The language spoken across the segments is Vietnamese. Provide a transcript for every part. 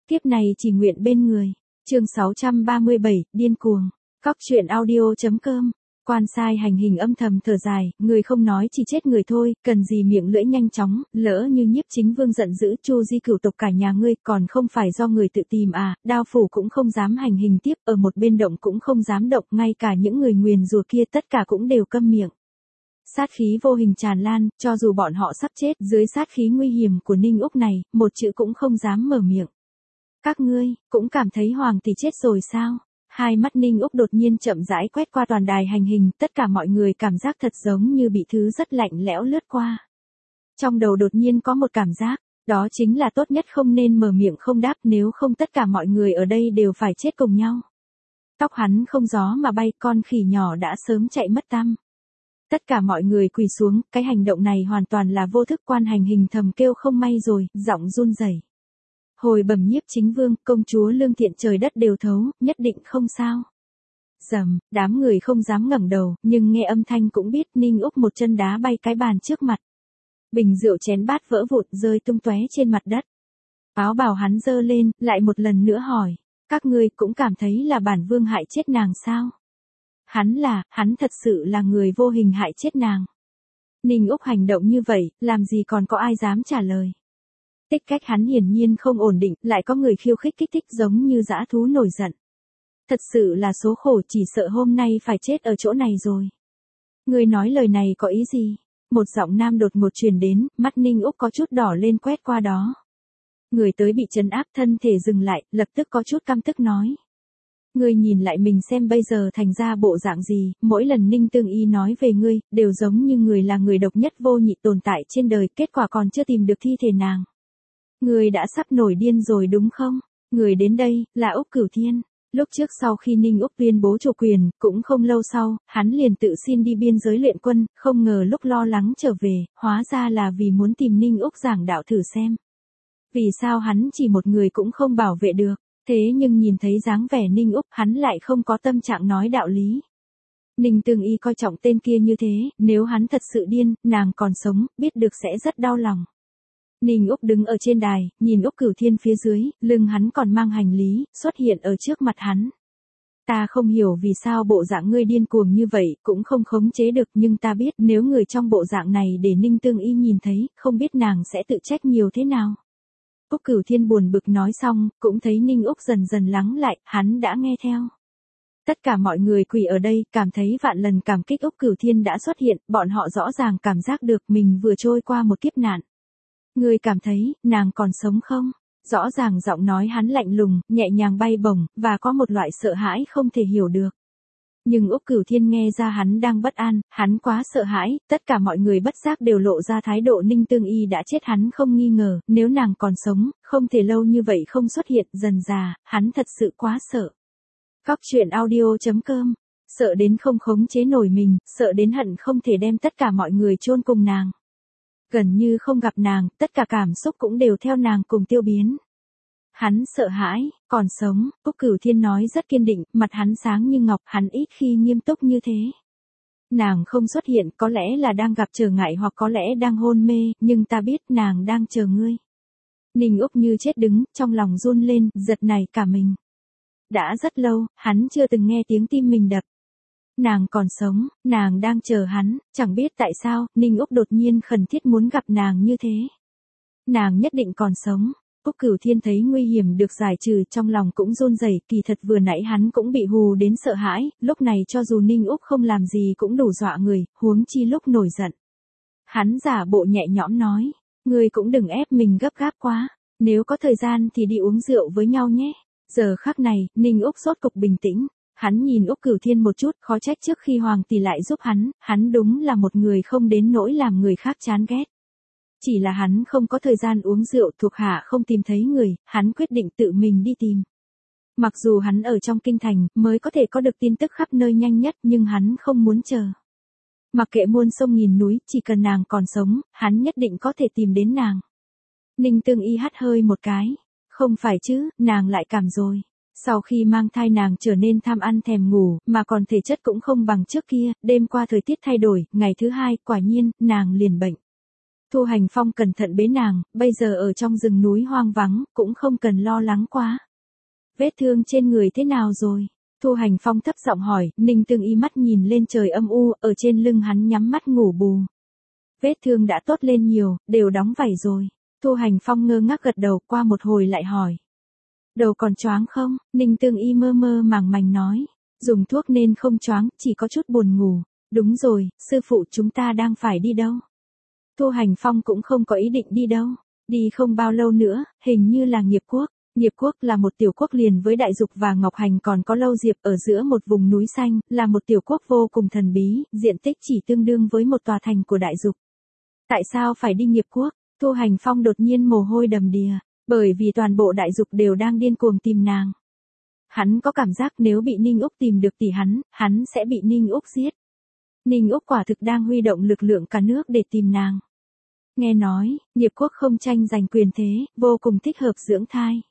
kiếp này chỉ nguyện bên người. Chương 637, điên cuồng. Cóc truyện audio.com. Quan sai hành hình âm thầm thở dài, người không nói chỉ chết người thôi, cần gì miệng lưỡi nhanh chóng, lỡ như Nhiếp Chính Vương giận dữ Chu Di cửu tộc cả nhà ngươi, còn không phải do người tự tìm à, Đao phủ cũng không dám hành hình tiếp, ở một bên động cũng không dám động, ngay cả những người nguyền rủa kia tất cả cũng đều câm miệng. Sát khí vô hình tràn lan, cho dù bọn họ sắp chết, dưới sát khí nguy hiểm của Ninh Úc này, một chữ cũng không dám mở miệng. Các ngươi, cũng cảm thấy hoàng tỷ chết rồi sao? Hai mắt Ninh Úc đột nhiên chậm rãi quét qua toàn đài hành hình, tất cả mọi người cảm giác thật giống như bị thứ rất lạnh lẽo lướt qua. Trong đầu đột nhiên có một cảm giác, đó chính là tốt nhất không nên mở miệng không đáp, nếu không tất cả mọi người ở đây đều phải chết cùng nhau. Tóc hắn không gió mà bay, con khỉ nhỏ đã sớm chạy mất tăm. Tất cả mọi người quỳ xuống, cái hành động này hoàn toàn là vô thức. Quan hành hình thầm kêu không may rồi, giọng run rẩy. Hồi bẩm Nhiếp Chính Vương, công chúa lương thiện trời đất đều thấu, nhất định không sao. Rầm, đám người không dám ngẩng đầu, nhưng nghe âm thanh cũng biết. Ninh Úc một chân đá bay cái bàn trước mặt. Bình rượu chén bát vỡ vụn rơi tung tóe trên mặt đất. Áo bào hắn giơ lên, lại một lần nữa hỏi, các ngươi cũng cảm thấy là bản vương hại chết nàng sao? Hắn thật sự là người vô hình hại chết nàng. Ninh Úc hành động như vậy, làm gì còn có ai dám trả lời. Tích cách hắn hiển nhiên không ổn định, lại có người khiêu khích kích thích giống như dã thú nổi giận. Thật sự là số khổ, chỉ sợ hôm nay phải chết ở chỗ này rồi. Người nói lời này có ý gì? Một giọng nam đột ngột truyền đến, mắt Ninh Úc có chút đỏ lên quét qua đó. Người tới bị trấn áp, thân thể dừng lại, lập tức có chút căm tức nói. Ngươi nhìn lại mình xem bây giờ thành ra bộ dạng gì, mỗi lần Ninh Tương Y nói về ngươi, đều giống như người là người độc nhất vô nhị tồn tại trên đời, kết quả còn chưa tìm được thi thể nàng. Ngươi đã sắp nổi điên rồi đúng không? Người đến đây, là Úc Cửu Thiên. Lúc trước sau khi Ninh Úc tuyên bố chủ quyền, cũng không lâu sau, hắn liền tự xin đi biên giới luyện quân, không ngờ lúc lo lắng trở về, hóa ra là vì muốn tìm Ninh Úc giảng đạo thử xem. Vì sao hắn chỉ một người cũng không bảo vệ được? Thế nhưng nhìn thấy dáng vẻ Ninh Úc, hắn lại không có tâm trạng nói đạo lý. Ninh Tương Y coi trọng tên kia như thế, nếu hắn thật sự điên, nàng còn sống, biết được sẽ rất đau lòng. Ninh Úc đứng ở trên đài, nhìn Úc Cửu Thiên phía dưới, lưng hắn còn mang hành lý, xuất hiện ở trước mặt hắn. Ta không hiểu vì sao bộ dạng ngươi điên cuồng như vậy, cũng không khống chế được, nhưng ta biết nếu người trong bộ dạng này để Ninh Tương Y nhìn thấy, không biết nàng sẽ tự trách nhiều thế nào. Úc Cửu Thiên buồn bực nói xong, cũng thấy Ninh Úc dần dần lắng lại, hắn đã nghe theo. Tất cả mọi người quỳ ở đây, cảm thấy vạn lần cảm kích Úc Cửu Thiên đã xuất hiện, bọn họ rõ ràng cảm giác được mình vừa trôi qua một kiếp nạn. Ngươi cảm thấy, nàng còn sống không? Rõ ràng giọng nói hắn lạnh lùng, nhẹ nhàng bay bổng, và có một loại sợ hãi không thể hiểu được. Nhưng Úc Cửu Thiên nghe ra hắn đang bất an, hắn quá sợ hãi, tất cả mọi người bất giác đều lộ ra thái độ Ninh Tương Y đã chết hắn không nghi ngờ, nếu nàng còn sống, không thể lâu như vậy không xuất hiện, dần dà, hắn thật sự quá sợ. Cóc truyện audio.com, sợ đến không khống chế nổi mình, sợ đến hận không thể đem tất cả mọi người chôn cùng nàng. Gần như không gặp nàng, tất cả cảm xúc cũng đều theo nàng cùng tiêu biến. Hắn sợ hãi, còn sống, Úc Cửu Thiên nói rất kiên định, mặt hắn sáng như ngọc, hắn ít khi nghiêm túc như thế. Nàng không xuất hiện, có lẽ là đang gặp trở ngại hoặc có lẽ đang hôn mê, nhưng ta biết nàng đang chờ ngươi. Ninh Úc như chết đứng, trong lòng run lên, giật nảy cả mình. Đã rất lâu, hắn chưa từng nghe tiếng tim mình đập. Nàng còn sống, nàng đang chờ hắn, chẳng biết tại sao, Ninh Úc đột nhiên khẩn thiết muốn gặp nàng như thế. Nàng nhất định còn sống. Úc Cửu Thiên thấy nguy hiểm được giải trừ, trong lòng cũng run rẩy, kỳ thật vừa nãy hắn cũng bị hù đến sợ hãi, lúc này cho dù Ninh Úc không làm gì cũng đủ dọa người, huống chi lúc nổi giận. Hắn giả bộ nhẹ nhõm nói, ngươi cũng đừng ép mình gấp gáp quá, nếu có thời gian thì đi uống rượu với nhau nhé. Giờ khắc này, Ninh Úc rốt cục bình tĩnh, hắn nhìn Úc Cửu Thiên một chút, khó trách trước khi hoàng tỷ lại giúp hắn đúng là một người không đến nỗi làm người khác chán ghét. Chỉ là hắn không có thời gian uống rượu, thuộc hạ không tìm thấy người, hắn quyết định tự mình đi tìm. Mặc dù hắn ở trong kinh thành, mới có thể có được tin tức khắp nơi nhanh nhất, nhưng hắn không muốn chờ. Mặc kệ muôn sông nghìn núi, chỉ cần nàng còn sống, hắn nhất định có thể tìm đến nàng. Ninh Tương Y hắt hơi một cái. Không phải chứ, nàng lại cảm rồi. Sau khi mang thai nàng trở nên tham ăn thèm ngủ, mà còn thể chất cũng không bằng trước kia, đêm qua thời tiết thay đổi, ngày thứ hai, quả nhiên, nàng liền bệnh. Thu Hành Phong cẩn thận bế nàng, bây giờ ở trong rừng núi hoang vắng, cũng không cần lo lắng quá. Vết thương trên người thế nào rồi? Thu Hành Phong thấp giọng hỏi, Ninh Tương Y mắt nhìn lên trời âm u, ở trên lưng hắn nhắm mắt ngủ bù. Vết thương đã tốt lên nhiều, đều đóng vảy rồi. Thu Hành Phong ngơ ngác gật đầu, qua một hồi lại hỏi. Đầu còn choáng không? Ninh Tương Y mơ mơ màng màng nói. Dùng thuốc nên không choáng, chỉ có chút buồn ngủ. Đúng rồi, sư phụ chúng ta đang phải đi đâu? Thu Hành Phong cũng không có ý định đi đâu. Đi không bao lâu nữa, hình như là Nghiệp Quốc. Nghiệp Quốc là một tiểu quốc liền với Đại Dục và Ngọc Hành còn có Lâu Diệp ở giữa một vùng núi xanh, là một tiểu quốc vô cùng thần bí, diện tích chỉ tương đương với một tòa thành của Đại Dục. Tại sao phải đi Nghiệp Quốc? Thu Hành Phong đột nhiên mồ hôi đầm đìa, bởi vì toàn bộ Đại Dục đều đang điên cuồng tìm nàng. Hắn có cảm giác nếu bị Ninh Úc tìm được thì hắn sẽ bị Ninh Úc giết. Ninh Úc quả thực đang huy động lực lượng cả nước để tìm nàng. Nghe nói, Nghiệp Quốc không tranh giành quyền thế, vô cùng thích hợp dưỡng thai.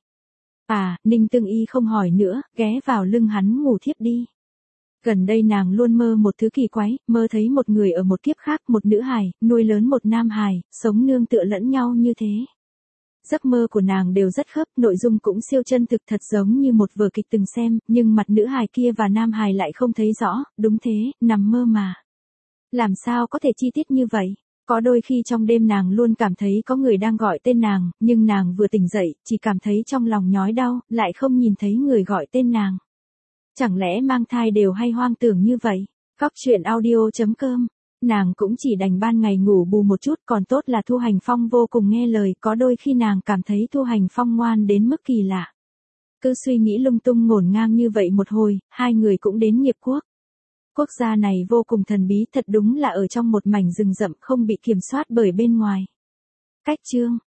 Ninh Tương Y không hỏi nữa, ghé vào lưng hắn ngủ thiếp đi. Gần đây nàng luôn mơ một thứ kỳ quái, mơ thấy một người ở một kiếp khác, một nữ hài, nuôi lớn một nam hài, sống nương tựa lẫn nhau như thế. Giấc mơ của nàng đều rất khớp, nội dung cũng siêu chân thực thật giống như một vở kịch từng xem, nhưng mặt nữ hài kia và nam hài lại không thấy rõ, đúng thế, nằm mơ mà. Làm sao có thể chi tiết như vậy? Có đôi khi trong đêm nàng luôn cảm thấy có người đang gọi tên nàng, nhưng nàng vừa tỉnh dậy, chỉ cảm thấy trong lòng nhói đau, lại không nhìn thấy người gọi tên nàng. Chẳng lẽ mang thai đều hay hoang tưởng như vậy? Góc truyện audio.com. Nàng cũng chỉ đành ban ngày ngủ bù một chút, còn tốt là Thu Hành Phong vô cùng nghe lời, có đôi khi nàng cảm thấy Thu Hành Phong ngoan đến mức kỳ lạ. Cứ suy nghĩ lung tung ngổn ngang như vậy một hồi, hai người cũng đến Nghiệp Quốc. Quốc gia này vô cùng thần bí, thật đúng là ở trong một mảnh rừng rậm không bị kiểm soát bởi bên ngoài. Cách chương